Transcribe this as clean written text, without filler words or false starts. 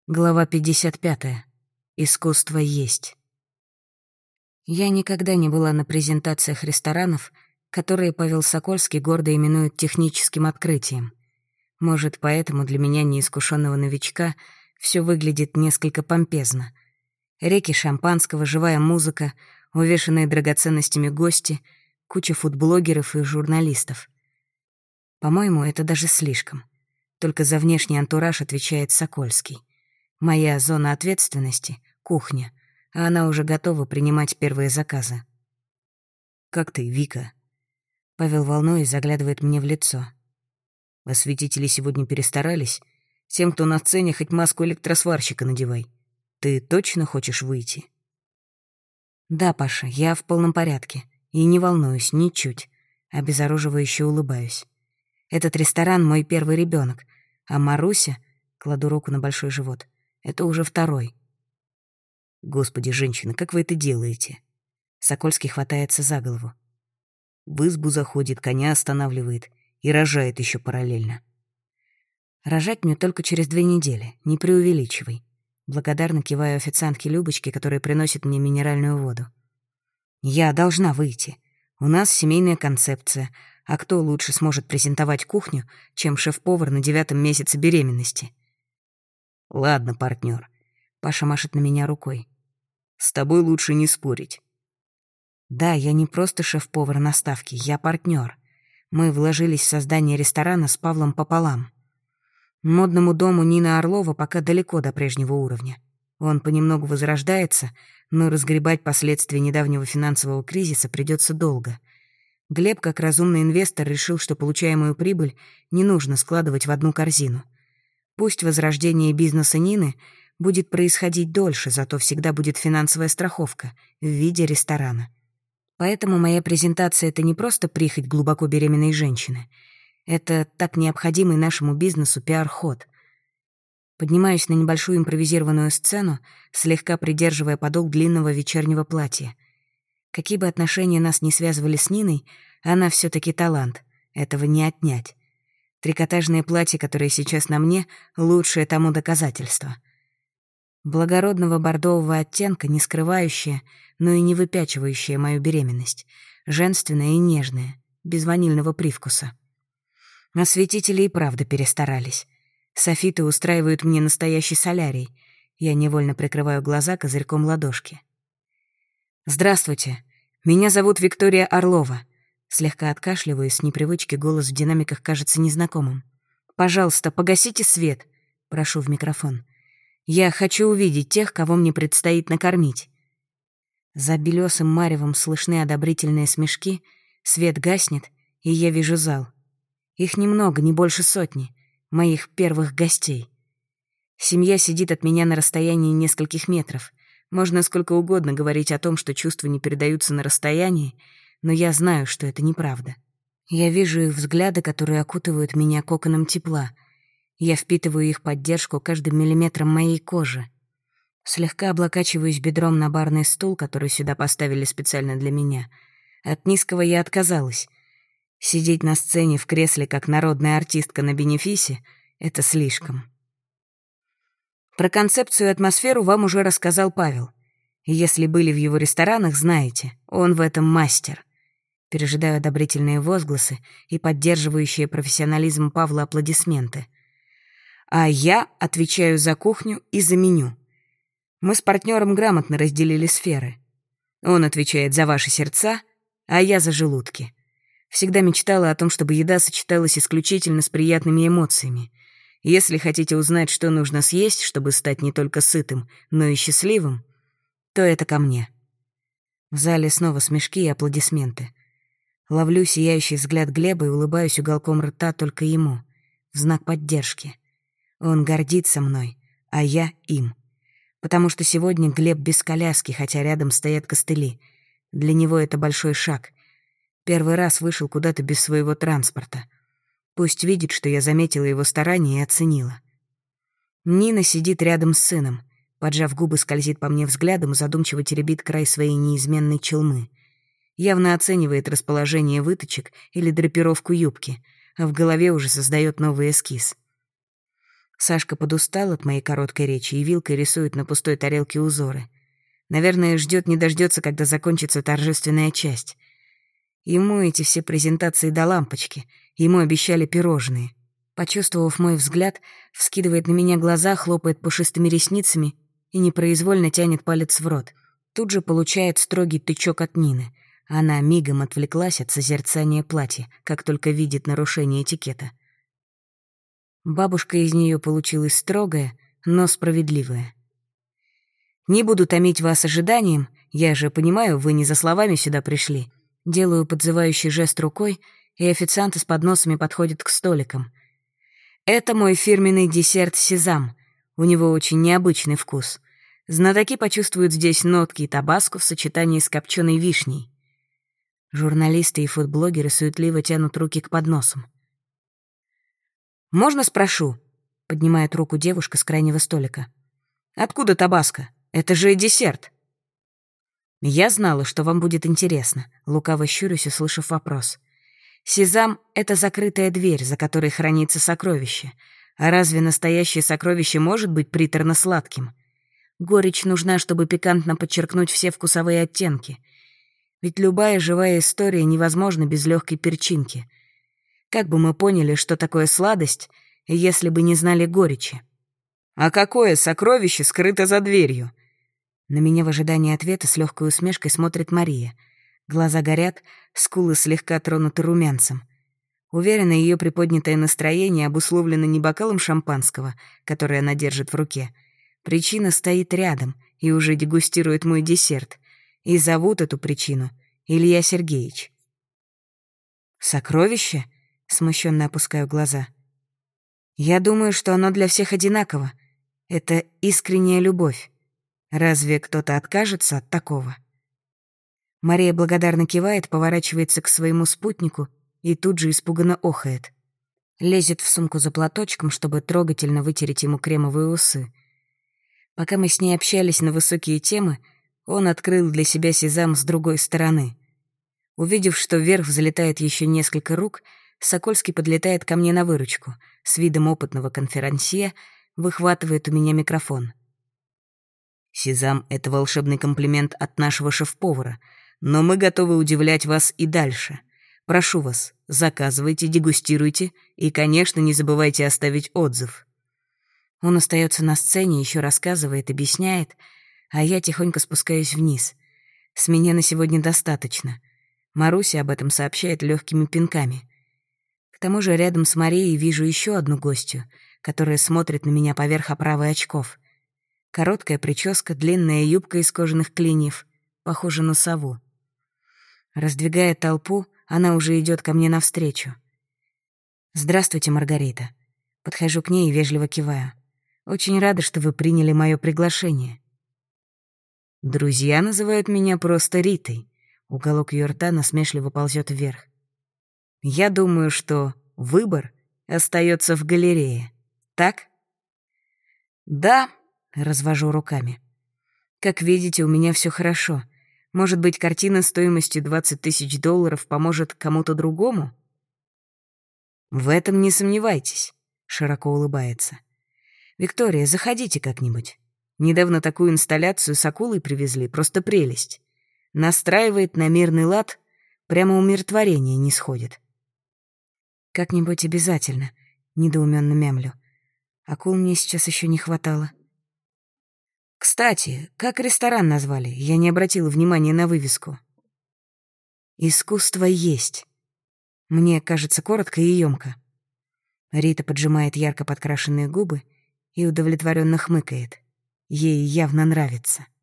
Глава 55. Искусство есть. Я никогда не была на презентациях ресторанов, которые Павел Сокольский гордо именует техническим открытием. Может, поэтому для меня, неискушенного новичка, все выглядит несколько помпезно. Реки шампанского, живая музыка, увешанные драгоценностями гости, куча фудблогеров и журналистов. По-моему, это даже слишком. Только за внешний антураж отвечает Сокольский. Моя зона ответственности — кухня, а она уже готова принимать первые заказы. «Как ты, Вика?» Павел, волнуясь, заглядывает мне в лицо. «Осветители сегодня перестарались. Тем, кто на сцене, хоть маску электросварщика надевай. Ты точно хочешь выйти?» «Да, Паша, я в полном порядке. И не волнуюсь ничуть. Обезоруживающе улыбаюсь. Этот ресторан — мой первый ребенок, а Маруся, кладу руку на большой живот, это уже второй». «Господи, женщина, как вы это делаете?» Сокольский хватается за голову. В избу заходит, коня останавливает и рожает еще параллельно. Рожать мне только через 2 недели, не преувеличивай. Благодарно киваю официантке Любочке, которая приносит мне минеральную воду. Я должна выйти. У нас семейная концепция, а кто лучше сможет презентовать кухню, чем шеф-повар на 9-м месяце беременности? «Ладно, партнер. Паша машет на меня рукой. «С тобой лучше не спорить». Да, я не просто шеф-повар на ставке, я партнер. Мы вложились в создание ресторана с Павлом пополам. Модному дому Нины Орлова пока далеко до прежнего уровня. Он понемногу возрождается, но разгребать последствия недавнего финансового кризиса придется долго. Глеб, как разумный инвестор, решил, что получаемую прибыль не нужно складывать в одну корзину. Пусть возрождение бизнеса Нины будет происходить дольше, зато всегда будет финансовая страховка в виде ресторана. Поэтому моя презентация — это не просто прихоть глубоко беременной женщины. Это так необходимый нашему бизнесу пиар-ход. Поднимаюсь на небольшую импровизированную сцену, слегка придерживая подол длинного вечернего платья. Какие бы отношения нас не связывали с Ниной, она все таки талант. Этого не отнять. Трикотажное платье, которое сейчас на мне, — лучшее тому доказательство. Благородного бордового оттенка, не скрывающее, но и не выпячивающее мою беременность. Женственное и нежное, без ванильного привкуса. Осветители и правда перестарались. Софиты устраивают мне настоящий солярий. Я невольно прикрываю глаза козырьком ладошки. «Здравствуйте. Меня зовут Виктория Орлова». Слегка откашливаюсь, с непривычки голос в динамиках кажется незнакомым. «Пожалуйста, погасите свет», — прошу в микрофон. «Я хочу увидеть тех, кого мне предстоит накормить». За белёсым маревом слышны одобрительные смешки, свет гаснет, и я вижу зал. Их немного, не больше 100, моих первых гостей. Семья сидит от меня на расстоянии нескольких метров. Можно сколько угодно говорить о том, что чувства не передаются на расстоянии, но я знаю, что это неправда. Я вижу их взгляды, которые окутывают меня коконом тепла. Я впитываю их поддержку каждым миллиметром моей кожи. Слегка облокачиваюсь бедром на барный стул, который сюда поставили специально для меня. От низкого я отказалась. Сидеть на сцене в кресле, как народная артистка на бенефисе — это слишком. Про концепцию и атмосферу вам уже рассказал Павел. Если были в его ресторанах, знаете, он в этом мастер. Пережидаю одобрительные возгласы и поддерживающие профессионализм Павла аплодисменты. А я отвечаю за кухню и за меню. Мы с партнером грамотно разделили сферы. Он отвечает за ваши сердца, а я за желудки. Всегда мечтала о том, чтобы еда сочеталась исключительно с приятными эмоциями. Если хотите узнать, что нужно съесть, чтобы стать не только сытым, но и счастливым, то это ко мне. В зале снова смешки и аплодисменты. Ловлю сияющий взгляд Глеба и улыбаюсь уголком рта только ему, в знак поддержки. Он гордится мной, а я им. Потому что сегодня Глеб без коляски, хотя рядом стоят костыли. Для него это большой шаг. Первый раз вышел куда-то без своего транспорта. Пусть видит, что я заметила его старания и оценила. Нина сидит рядом с сыном. Поджав губы, скользит по мне взглядом и задумчиво теребит край своей неизменной челмы. Явно оценивает расположение выточек или драпировку юбки, а в голове уже создает новый эскиз. Сашка подустал от моей короткой речи и вилкой рисует на пустой тарелке узоры. Наверное, ждет не дождется, когда закончится торжественная часть. Ему эти все презентации до лампочки. Ему обещали пирожные. Почувствовав мой взгляд, вскидывает на меня глаза, хлопает пушистыми ресницами и непроизвольно тянет палец в рот. Тут же получает строгий тычок от Нины. Она мигом отвлеклась от созерцания платья, как только видит нарушение этикета. Бабушка из нее получилась строгая, но справедливая. «Не буду томить вас ожиданием, я же понимаю, вы не за словами сюда пришли». Делаю подзывающий жест рукой, и официанты с подносами подходят к столикам. «Это мой фирменный десерт «Сезам». У него очень необычный вкус. Знатоки почувствуют здесь нотки табаско в сочетании с копченой вишней». Журналисты и фудблогеры суетливо тянут руки к подносам. «Можно спрошу?» — поднимает руку девушка с крайнего столика. «Откуда табаско? Это же десерт!» «Я знала, что вам будет интересно», — лукаво щурюсь, услышав вопрос. «Сезам — это закрытая дверь, за которой хранится сокровище. А разве настоящее сокровище может быть приторно-сладким? Горечь нужна, чтобы пикантно подчеркнуть все вкусовые оттенки. Ведь любая живая история невозможна без легкой перчинки. Как бы мы поняли, что такое сладость, если бы не знали горечи? А какое сокровище скрыто за дверью?» На меня в ожидании ответа с легкой усмешкой смотрит Мария. Глаза горят, скулы слегка тронуты румянцем. Уверена, ее приподнятое настроение обусловлено не бокалом шампанского, который она держит в руке. Причина стоит рядом и уже дегустирует мой десерт. И зовут эту причину Илья Сергеевич. «Сокровище?» — смущенно опускаю глаза. «Я думаю, что оно для всех одинаково. Это искренняя любовь. Разве кто-то откажется от такого?» Мария благодарно кивает, поворачивается к своему спутнику и тут же испуганно охает. Лезет в сумку за платочком, чтобы трогательно вытереть ему кремовые усы. Пока мы с ней общались на высокие темы, он открыл для себя сезам с другой стороны. Увидев, что вверх взлетает еще несколько рук, Сокольский подлетает ко мне на выручку, с видом опытного конферансье выхватывает у меня микрофон. «Сезам — это волшебный комплимент от нашего шеф-повара, но мы готовы удивлять вас и дальше. Прошу вас, заказывайте, дегустируйте и, конечно, не забывайте оставить отзыв». Он остается на сцене, еще рассказывает, объясняет, а я тихонько спускаюсь вниз. С меня на сегодня достаточно. Маруся об этом сообщает легкими пинками. К тому же рядом с Марией вижу еще одну гостью, которая смотрит на меня поверх оправы очков. Короткая прическа, длинная юбка из кожаных клиньев, похожа на сову. Раздвигая толпу, она уже идет ко мне навстречу. «Здравствуйте, Маргарита». Подхожу к ней и вежливо киваю. «Очень рада, что вы приняли мое приглашение». «Друзья называют меня просто Ритой». Уголок ее рта насмешливо ползет вверх. «Я думаю, что выбор остается в галерее. Так?» «Да», — развожу руками. «Как видите, у меня все хорошо. Может быть, картина стоимостью $20 000 поможет кому-то другому?» «В этом не сомневайтесь», — широко улыбается. «Виктория, заходите как-нибудь. Недавно такую инсталляцию с акулой привезли, просто прелесть. Настраивает на мирный лад, прямо умиротворение не сходит». «Как-нибудь обязательно», — недоуменно мямлю. «Акул мне сейчас еще не хватало». «Кстати, как ресторан назвали? Я не обратила внимания на вывеску». «Искусство есть». Мне кажется, коротко и ёмко. Рита поджимает ярко подкрашенные губы и удовлетворенно хмыкает. Ей явно нравится.